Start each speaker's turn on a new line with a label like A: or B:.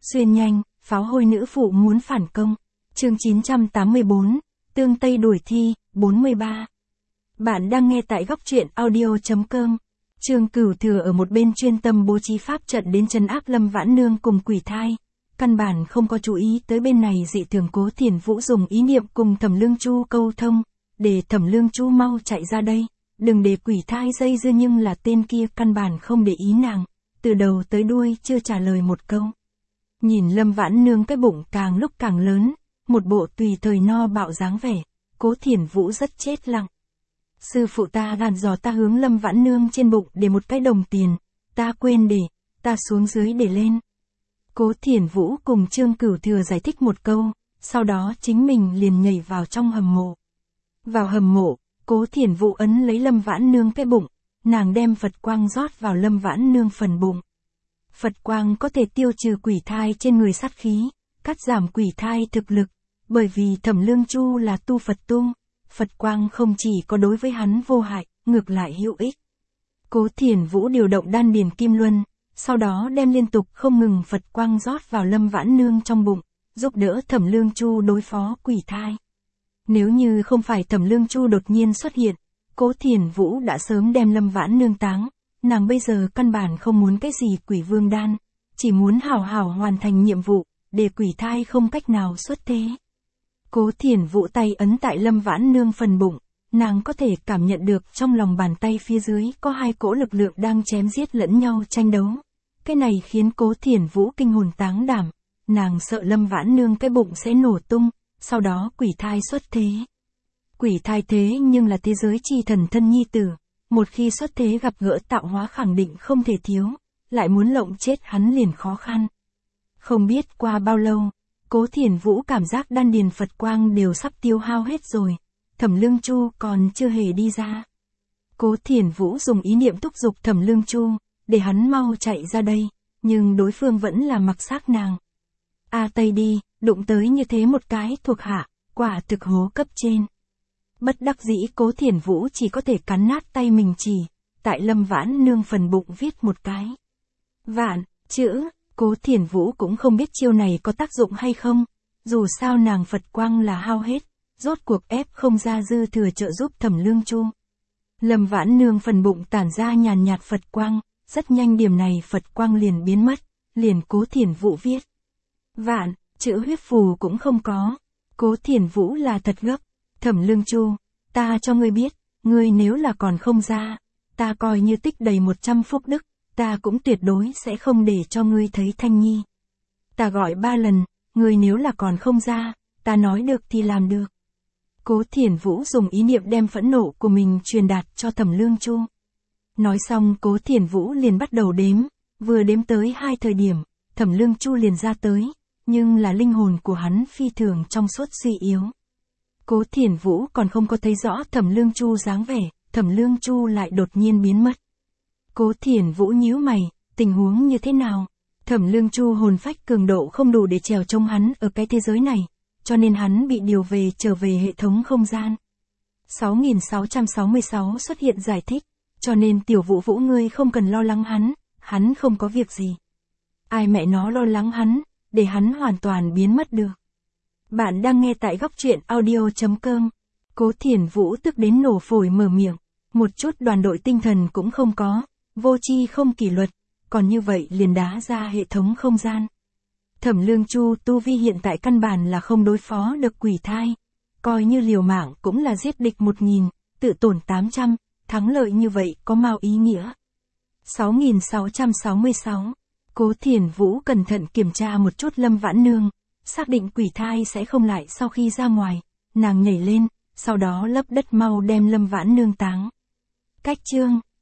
A: Xuyên nhanh, pháo hôi nữ phụ muốn phản công. Chương 984, Tương Tây đuổi thi, 43. Bạn đang nghe tại góc truyện audio.com. Trương Cửu Thừa ở một bên chuyên tâm bố trí pháp trận đến trấn áp Lâm Vãn Nương cùng quỷ thai. Căn bản không có chú ý tới bên này dị thường Cố Thiền Vũ dùng ý niệm cùng Thẩm Lương Chu câu thông, để Thẩm Lương Chu mau chạy ra đây, đừng để quỷ thai dây dưa, nhưng là tên kia căn bản không để ý nàng, từ đầu tới đuôi chưa trả lời một câu. Nhìn Lâm Vãn Nương cái bụng càng lúc càng lớn, một bộ tùy thời no bạo dáng vẻ, Cố Thiền Vũ rất chết lặng. Sư phụ ta gàn dò ta hướng Lâm Vãn Nương trên bụng để một cái đồng tiền, ta quên để, ta xuống dưới để lên. Cố Thiền Vũ cùng Trương Cửu Thừa giải thích một câu, sau đó chính mình liền nhảy vào trong hầm mộ. Vào hầm mộ, Cố Thiền Vũ ấn lấy Lâm Vãn Nương cái bụng, nàng đem Phật quang rót vào Lâm Vãn Nương phần bụng. Phật quang có thể tiêu trừ quỷ thai trên người sát khí, cắt giảm quỷ thai thực lực, bởi vì Thẩm Lương Chu là tu Phật tu, Phật quang không chỉ có đối với hắn vô hại, ngược lại hữu ích. Cố Thiền Vũ điều động đan điền kim luân, sau đó đem liên tục không ngừng Phật quang rót vào Lâm Vãn Nương trong bụng, giúp đỡ Thẩm Lương Chu đối phó quỷ thai. Nếu như không phải Thẩm Lương Chu đột nhiên xuất hiện, Cố Thiền Vũ đã sớm đem Lâm Vãn Nương táng, nàng bây giờ căn bản không muốn cái gì quỷ vương đan, chỉ muốn hảo hảo hoàn thành nhiệm vụ, để quỷ thai không cách nào xuất thế. Cố Thiền Vũ tay ấn tại Lâm Vãn Nương phần bụng, nàng có thể cảm nhận được trong lòng bàn tay phía dưới có hai cỗ lực lượng đang chém giết lẫn nhau tranh đấu. Cái này khiến Cố Thiền Vũ kinh hồn táng đảm, nàng sợ Lâm Vãn Nương cái bụng sẽ nổ tung, sau đó quỷ thai xuất thế. Quỷ thai thế nhưng là thế giới chi thần thân nhi tử, một khi xuất thế gặp gỡ tạo hóa khẳng định không thể thiếu, lại muốn lộng chết hắn liền khó khăn. Không biết qua bao lâu, Cố Thiền Vũ cảm giác đan điền Phật quang đều sắp tiêu hao hết rồi, Thẩm Lương Chu còn chưa hề đi ra. Cố Thiền Vũ dùng ý niệm thúc giục Thẩm Lương Chu, để hắn mau chạy ra đây, nhưng đối phương vẫn là mặc xác nàng. A Tây đi, đụng tới như thế một cái thuộc hạ, quả thực hố cấp trên. Bất đắc dĩ Cố Thiền Vũ chỉ có thể cắn nát tay mình chỉ, tại Lâm Vãn Nương phần bụng viết một cái vạn chữ. Cố Thiền Vũ cũng không biết chiêu này có tác dụng hay không, dù sao nàng Phật quang là hao hết, rốt cuộc ép không ra dư thừa trợ giúp Thẩm Lương Chu. Lâm Vãn Nương phần bụng tản ra nhàn nhạt Phật quang, rất nhanh điểm này Phật quang liền biến mất, liền Cố Thiền Vũ viết vạn chữ huyết phù cũng không có. Cố Thiền Vũ là thật gấp, Thẩm Lương Chu, ta cho ngươi biết, ngươi nếu là còn không ra, ta coi như tích đầy 100 phúc đức, ta cũng tuyệt đối sẽ không để cho ngươi thấy Thanh Nhi. Ta gọi 3 lần, ngươi nếu là còn không ra, ta nói được thì làm được. Cố Thiền Vũ dùng ý niệm đem phẫn nộ của mình truyền đạt cho Thẩm Lương Chu. Nói xong Cố Thiền Vũ liền bắt đầu đếm, vừa đếm tới 2 thời điểm, Thẩm Lương Chu liền ra tới, nhưng là linh hồn của hắn phi thường trong suốt suy yếu. Cố Thiền Vũ còn không có thấy rõ Thẩm Lương Chu dáng vẻ, Thẩm Lương Chu lại đột nhiên biến mất. Cố Thiền Vũ nhíu mày, tình huống như thế nào? Thẩm Lương Chu hồn phách cường độ không đủ để trèo trông hắn ở cái thế giới này, cho nên hắn bị điều về trở về hệ thống không gian. 6666 xuất hiện giải thích, cho nên Tiểu Vũ Vũ ngươi không cần lo lắng hắn không có việc gì. Ai mẹ nó lo lắng hắn, để hắn hoàn toàn biến mất được. Bạn đang nghe tại góc truyện audio.com. Cố Thiền Vũ tức đến nổ phổi mở miệng, một chút đoàn đội tinh thần cũng không có, vô tri không kỷ luật, còn như vậy liền đá ra hệ thống không gian. Thẩm Lương Chu tu vi hiện tại căn bản là không đối phó được quỷ thai, coi như liều mạng cũng là giết địch 1000, tự tổn 800, thắng lợi như vậy có mau ý nghĩa. 6666. Cố Thiền Vũ cẩn thận kiểm tra một chút Lâm Vãn Nương, xác định quỷ thai sẽ không lại sau khi ra ngoài, nàng nhảy lên, sau đó lấp đất mau đem Lâm Vãn Nương táng. Cách chương